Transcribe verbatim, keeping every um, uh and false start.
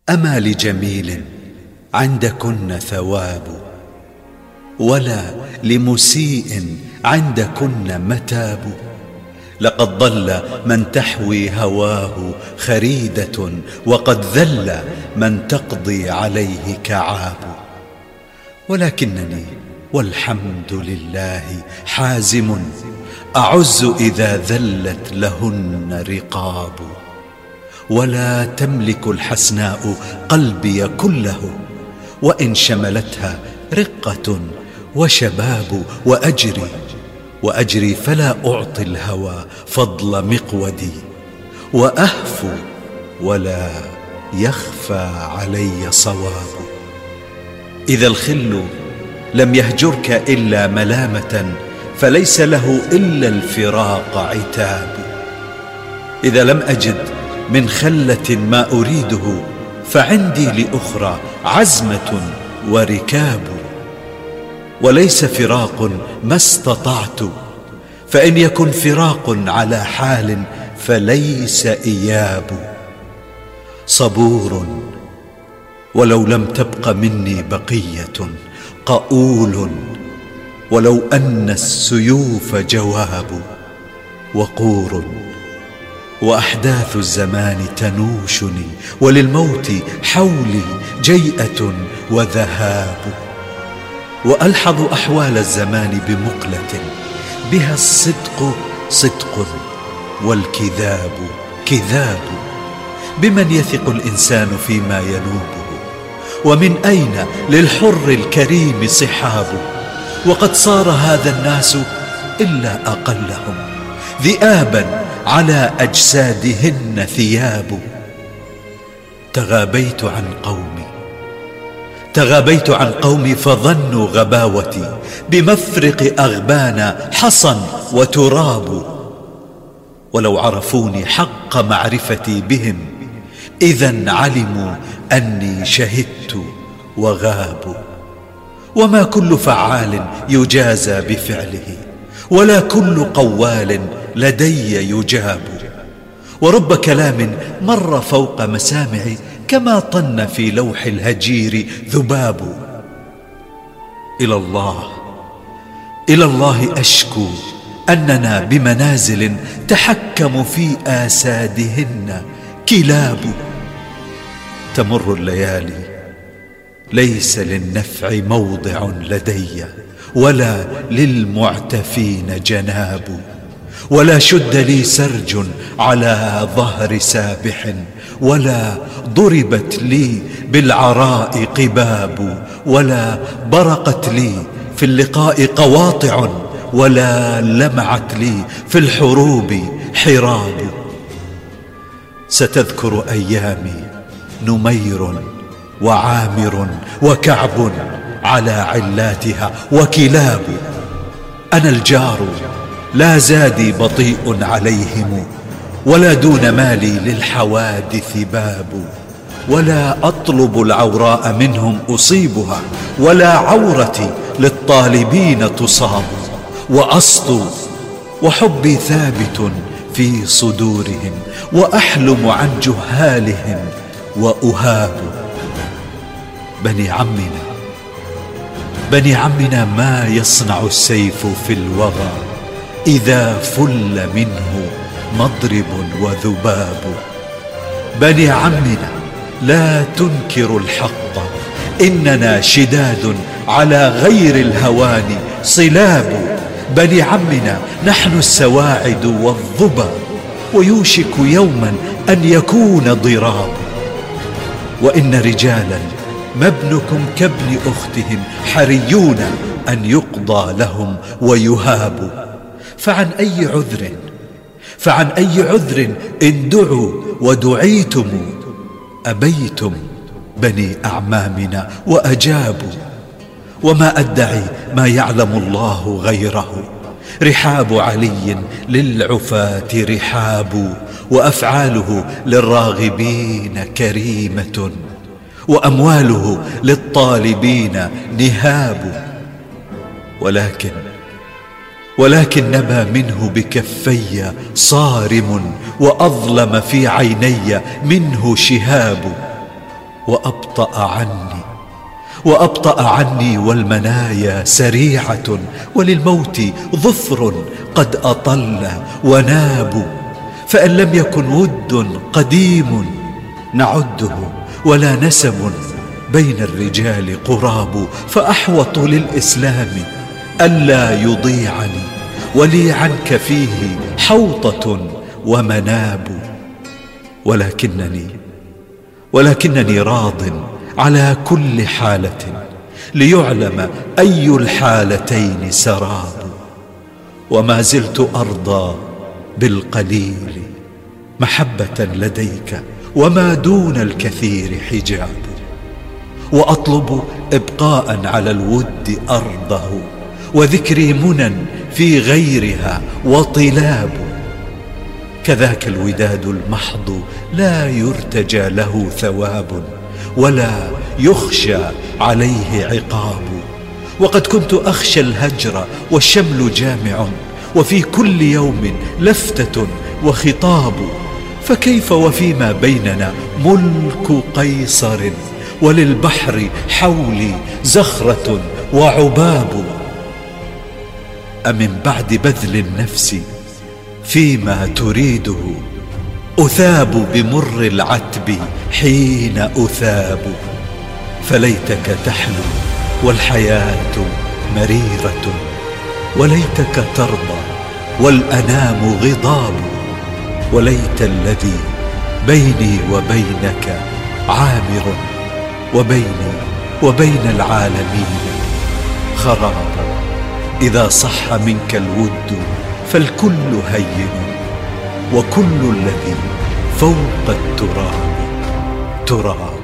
أما لجميل عندكن ثواب، ولا لمسيء عندكن متاب. لقد ضل من تحوي هواه خريدة، وقد ذل من تقضي عليه كعاب. ولكنني والحمد لله حازم، أعز إذا ذلت لهن رقاب. ولا تملك الحسناء قلبي كله، وإن شملتها رقة وشباب. وأجري وأجري فلا أعطي الهوى فضل مقودي، وأهفو ولا يخفى علي صواب. إذا الخل لم يهجرك إلا ملامة، فليس له إلا الفراق عتاب. إذا لم أجد من خلة ما أريده، فعندي لأخرى عزمة وركاب. وليس فراق ما استطعت، فإن يكن فراق على حال فليس إياب. صبور ولو لم تبق مني بقية، قؤول ولو أن السيوف جواب. وقور وأحداث الزمان تنوشني، وللموت حولي جيئة وذهاب. وألحظ أحوال الزمان بمقلة، بها الصدق صدق والكذاب كذاب. بمن يثق الإنسان فيما ينوبه، ومن أين للحر الكريم صحاب. وقد صار هذا الناس إلا أقلهم ذئابا على أجسادهن ثياب. تغابيت عن قومي تغابيت عن قومي فظنوا غباوتي، بمفرق أغبانا حصن وتراب. ولو عرفوني حق معرفتي بهم، إذا علموا أني شهدت وغابوا. وما كل فعال يجازى بفعله، ولا كل قوال لدي يجاب. ورب كلام مر فوق مسامعي، كما طن في لوح الهجير ذباب. إلى الله إلى الله أشكو أننا بمنازل تحكم في آسادهن كلاب. تمر الليالي ليس للنفع موضع لدي، ولا للمعتفين جناب. ولا شد لي سرج على ظهر سابح، ولا ضربت لي بالعراء قباب. ولا برقت لي في اللقاء قواطع، ولا لمعت لي في الحروب حراب. ستذكر أيامي نمير وعامر وكعب على علاتها وكلاب. أنا الجار لا زادي بطيء عليهم، ولا دون مالي للحوادث باب. ولا أطلب العوراء منهم أصيبها، ولا عورتي للطالبين تصاب. وأسطو وحبي ثابت في صدورهم، وأحلم عن جهالهم وأهاب. بني عمنا بني عمنا ما يصنع السيف في الوغى، إذا فل منه مضرب وذباب. بني عمنا لا تنكر الحق، إننا شداد على غير الهوان صلاب. بني عمنا نحن السواعد والظبا، ويوشك يوما أن يكون ضراب. وإن رجالا ما ابنكم كابن أختهم حريون أن يقضى لهم ويهابوا. فعن أي عذر فعن أي عذر إن دعوا ودعيتم أبيتم بني أعمامنا وأجابوا. وما أدعي ما يعلم الله غيره، رحاب علي للعفاة رحاب، وأفعاله للراغبين كريمة، وأمواله للطالبين نهاب. ولكن ولكن نبى منه بكفي صارم، وأظلم في عيني منه شهاب. وأبطأ عني وأبطأ عني والمنايا سريعة، وللموت ظفر قد أطل وناب. فإن لم يكن ود قديم نعده، ولا نسب بين الرجال قراب، فأحوط للإسلام ألا يضيعني، ولي عنك فيه حوطة ومناب. ولكنني ولكنني راض على كل حالة، ليعلم أي الحالتين سراب. وما زلت أرضى بالقليل محبة لديك، وما دون الكثير حجاب. وأطلب إبقاء على الود أرضه، وذكري منى في غيرها وطلاب. كذاك الوداد المحض لا يرتجى له ثواب، ولا يخشى عليه عقاب. وقد كنت أخشى الهجر والشمل جامع، وفي كل يوم لفتة وخطاب. فكيف وفيما بيننا ملك قيصر، وللبحر حولي زخرة وعباب. أمن بعد بذل النفس فيما تريده، أثاب بمر العتب حين أثاب. فليتك تحلو والحياة مريرة، وليتك ترضى والأنام غضاب. وليت الذي بيني وبينك عامر، وبيني وبين العالمين خراب. إذا صح منك الود فالكل هين، وكل الذي فوق التراب تراب.